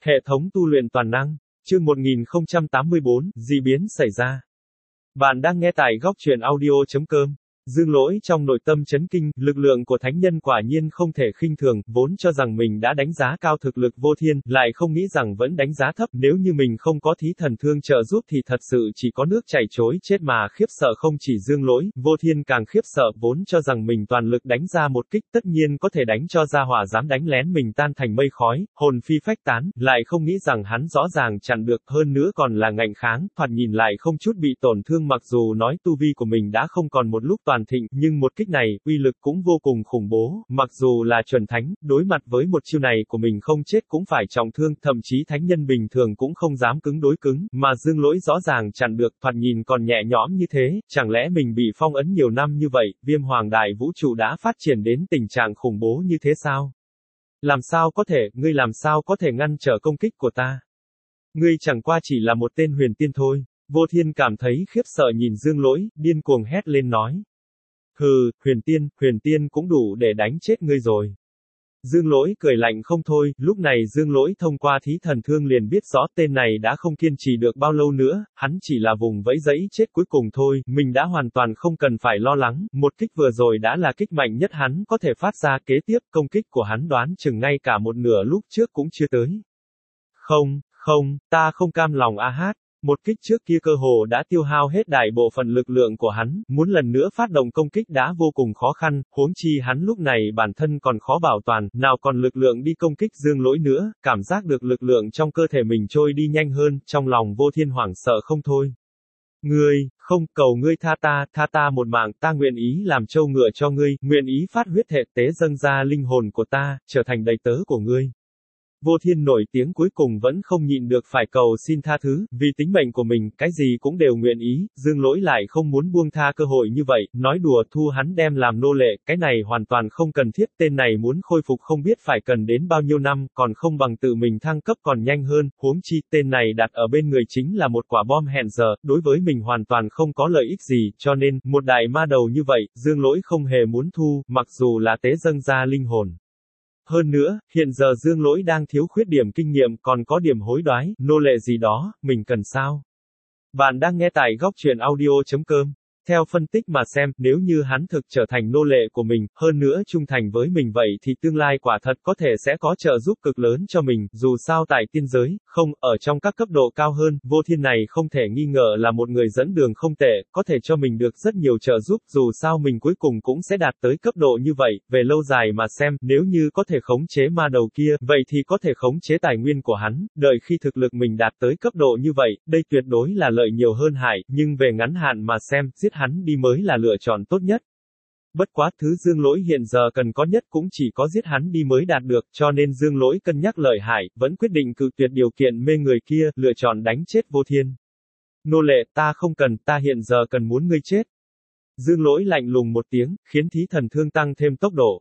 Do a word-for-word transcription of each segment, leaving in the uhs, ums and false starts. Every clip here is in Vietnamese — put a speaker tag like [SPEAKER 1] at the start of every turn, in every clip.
[SPEAKER 1] Hệ thống tu luyện toàn năng. Chương một nghìn không trăm tám mươi bốn, dị biến xảy ra. Bạn đang nghe tại góc truyện audio.com. Dương Lỗi trong nội tâm chấn kinh, lực lượng của thánh nhân quả nhiên không thể khinh thường, vốn cho rằng mình đã đánh giá cao thực lực Vô Thiên, lại không nghĩ rằng vẫn đánh giá thấp, nếu như mình không có thí thần thương trợ giúp thì thật sự chỉ có nước chảy trối chết mà khiếp sợ không chỉ Dương Lỗi, Vô Thiên càng khiếp sợ, vốn cho rằng mình toàn lực đánh ra một kích tất nhiên có thể đánh cho ra hỏa dám đánh lén mình tan thành mây khói, hồn phi phách tán, lại không nghĩ rằng hắn rõ ràng chặn được, hơn nữa còn là ngạnh kháng, thoạt nhìn lại không chút bị tổn thương mặc dù nói tu vi của mình đã không còn một lúc toàn thịnh, nhưng một kích này, uy lực cũng vô cùng khủng bố, mặc dù là chuẩn thánh, đối mặt với một chiêu này của mình không chết cũng phải trọng thương, thậm chí thánh nhân bình thường cũng không dám cứng đối cứng, mà Dương Lỗi rõ ràng chặn được, thoạt nhìn còn nhẹ nhõm như thế, chẳng lẽ mình bị phong ấn nhiều năm như vậy, viêm hoàng đại vũ trụ đã phát triển đến tình trạng khủng bố như thế sao? Làm sao có thể, ngươi làm sao có thể ngăn trở công kích của ta? Ngươi chẳng qua chỉ là một tên huyền tiên thôi. Vô Thiên cảm thấy khiếp sợ nhìn Dương Lỗi, điên cuồng hét lên nói. Hừ, huyền tiên, huyền tiên cũng đủ để đánh chết ngươi rồi. Dương Lỗi cười lạnh không thôi, lúc này Dương Lỗi thông qua thí thần thương liền biết rõ tên này đã không kiên trì được bao lâu nữa, hắn chỉ là vùng vẫy dẫy chết cuối cùng thôi, mình đã hoàn toàn không cần phải lo lắng, một kích vừa rồi đã là kích mạnh nhất hắn có thể phát ra, kế tiếp công kích của hắn đoán chừng ngay cả một nửa lúc trước cũng chưa tới. Không, không, ta không cam lòng a hát. Một kích trước kia cơ hồ đã tiêu hao hết đại bộ phận lực lượng của hắn, muốn lần nữa phát động công kích đã vô cùng khó khăn, huống chi hắn lúc này bản thân còn khó bảo toàn, nào còn lực lượng đi công kích Dương Lỗi nữa, cảm giác được lực lượng trong cơ thể mình trôi đi nhanh hơn, trong lòng Vô Thiên hoảng sợ không thôi. Ngươi, không, cầu ngươi tha ta, tha ta một mạng, ta nguyện ý làm trâu ngựa cho ngươi, nguyện ý phát huyết hệ tế dâng ra linh hồn của ta, trở thành đầy tớ của ngươi. Vô Thiên nổi tiếng cuối cùng vẫn không nhịn được phải cầu xin tha thứ, vì tính mệnh của mình, cái gì cũng đều nguyện ý, Dương Lỗi lại không muốn buông tha cơ hội như vậy, nói đùa thu hắn đem làm nô lệ, cái này hoàn toàn không cần thiết, tên này muốn khôi phục không biết phải cần đến bao nhiêu năm, còn không bằng tự mình thăng cấp còn nhanh hơn, huống chi, tên này đặt ở bên người chính là một quả bom hẹn giờ, đối với mình hoàn toàn không có lợi ích gì, cho nên, một đại ma đầu như vậy, Dương Lỗi không hề muốn thu, mặc dù là tế dâng ra linh hồn. Hơn nữa, hiện giờ Dương Lỗi đang thiếu khuyết điểm kinh nghiệm, còn có điểm hối đoái, nô lệ gì đó, mình cần sao? Bạn đang nghe tại góc truyện audio.com. Theo phân tích mà xem, nếu như hắn thực trở thành nô lệ của mình, hơn nữa trung thành với mình vậy thì tương lai quả thật có thể sẽ có trợ giúp cực lớn cho mình, dù sao tại tiên giới, không, ở trong các cấp độ cao hơn, Vô Thiên này không thể nghi ngờ là một người dẫn đường không tệ, có thể cho mình được rất nhiều trợ giúp, dù sao mình cuối cùng cũng sẽ đạt tới cấp độ như vậy, về lâu dài mà xem, nếu như có thể khống chế ma đầu kia, vậy thì có thể khống chế tài nguyên của hắn, đợi khi thực lực mình đạt tới cấp độ như vậy, đây tuyệt đối là lợi nhiều hơn hại, nhưng về ngắn hạn mà xem, giết hắn đi mới là lựa chọn tốt nhất. Bất quá thứ Dương Lỗi hiện giờ cần có nhất cũng chỉ có giết hắn đi mới đạt được, cho nên Dương Lỗi cân nhắc lợi hại, vẫn quyết định cự tuyệt điều kiện mê người kia, lựa chọn đánh chết Vô Thiên. Nô lệ, ta không cần, ta hiện giờ cần muốn ngươi chết. Dương Lỗi lạnh lùng một tiếng, khiến thí thần thương tăng thêm tốc độ.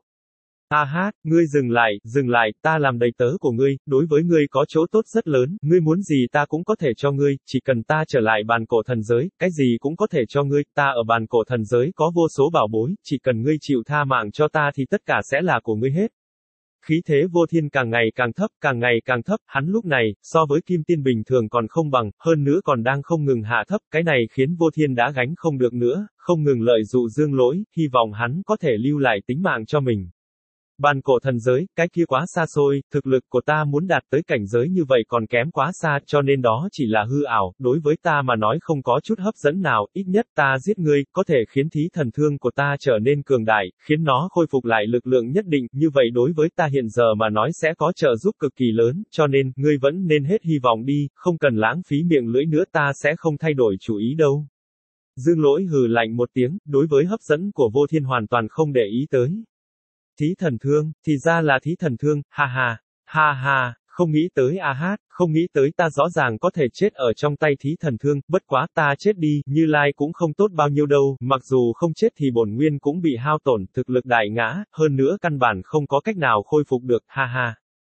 [SPEAKER 1] A hát, ngươi dừng lại, dừng lại, ta làm đầy tớ của ngươi, đối với ngươi có chỗ tốt rất lớn, ngươi muốn gì ta cũng có thể cho ngươi, chỉ cần ta trở lại bàn cổ thần giới, cái gì cũng có thể cho ngươi, ta ở bàn cổ thần giới có vô số bảo bối, chỉ cần ngươi chịu tha mạng cho ta thì tất cả sẽ là của ngươi hết. Khí thế Vô Thiên càng ngày càng thấp, càng ngày càng thấp, hắn lúc này, so với kim tiên bình thường còn không bằng, hơn nữa còn đang không ngừng hạ thấp, cái này khiến Vô Thiên đã gánh không được nữa, không ngừng lợi dụ Dương Lỗi, hy vọng hắn có thể lưu lại tính mạng cho mình. Bàn cổ thần giới, cái kia quá xa xôi, thực lực của ta muốn đạt tới cảnh giới như vậy còn kém quá xa, cho nên đó chỉ là hư ảo, đối với ta mà nói không có chút hấp dẫn nào, ít nhất ta giết ngươi, có thể khiến thí thần thương của ta trở nên cường đại, khiến nó khôi phục lại lực lượng nhất định, như vậy đối với ta hiện giờ mà nói sẽ có trợ giúp cực kỳ lớn, cho nên, ngươi vẫn nên hết hy vọng đi, không cần lãng phí miệng lưỡi nữa ta sẽ không thay đổi chủ ý đâu. Dương Lỗi hừ lạnh một tiếng, đối với hấp dẫn của Vô Thiên hoàn toàn không để ý tới. Thí thần thương, thì ra là thí thần thương, ha ha, ha ha, không nghĩ tới a hát, không nghĩ tới ta rõ ràng có thể chết ở trong tay thí thần thương, bất quá ta chết đi, Như Lai cũng không tốt bao nhiêu đâu, mặc dù không chết thì bổn nguyên cũng bị hao tổn, thực lực đại ngã, hơn nữa căn bản không có cách nào khôi phục được, ha ha.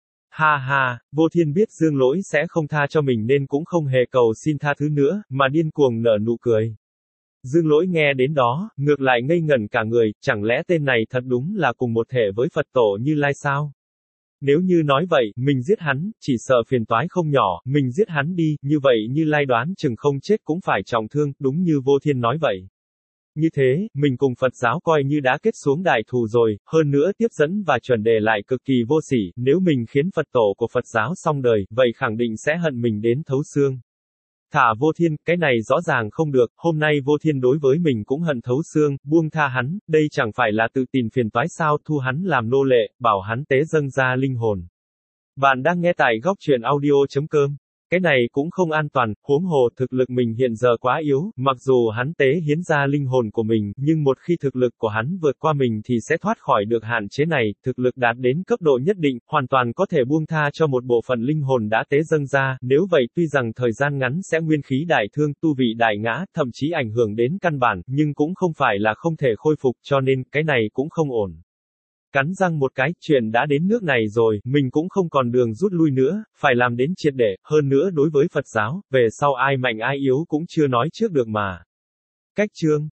[SPEAKER 1] Ha ha, Vô Thiên biết Dương Lỗi sẽ không tha cho mình nên cũng không hề cầu xin tha thứ nữa, mà điên cuồng nở nụ cười. Dương Lỗi nghe đến đó, ngược lại ngây ngẩn cả người, chẳng lẽ tên này thật đúng là cùng một thể với Phật tổ Như Lai sao? Nếu như nói vậy, mình giết hắn, chỉ sợ phiền toái không nhỏ, mình giết hắn đi, như vậy Như Lai đoán chừng không chết cũng phải trọng thương, đúng như Vô Thiên nói vậy. Như thế, mình cùng Phật giáo coi như đã kết xuống đại thù rồi, hơn nữa tiếp dẫn và chuẩn đề lại cực kỳ vô sỉ, nếu mình khiến Phật tổ của Phật giáo xong đời, vậy khẳng định sẽ hận mình đến thấu xương. Thả Vô Thiên, cái này rõ ràng không được, hôm nay Vô Thiên đối với mình cũng hận thấu xương, buông tha hắn, đây chẳng phải là tự tìm phiền toái sao, thu hắn làm nô lệ, bảo hắn tế dâng ra linh hồn. Bạn đang nghe tại góc truyện audio.com. Cái này cũng không an toàn, huống hồ thực lực mình hiện giờ quá yếu, mặc dù hắn tế hiến ra linh hồn của mình, nhưng một khi thực lực của hắn vượt qua mình thì sẽ thoát khỏi được hạn chế này, thực lực đạt đến cấp độ nhất định, hoàn toàn có thể buông tha cho một bộ phận linh hồn đã tế dâng ra, nếu vậy tuy rằng thời gian ngắn sẽ nguyên khí đại thương, tu vị đại ngã, thậm chí ảnh hưởng đến căn bản, nhưng cũng không phải là không thể khôi phục, cho nên, cái này cũng không ổn. Cắn răng một cái, chuyện đã đến nước này rồi, mình cũng không còn đường rút lui nữa, phải làm đến triệt để, hơn nữa đối với Phật giáo, về sau ai mạnh ai yếu cũng chưa nói trước được mà. Cách chương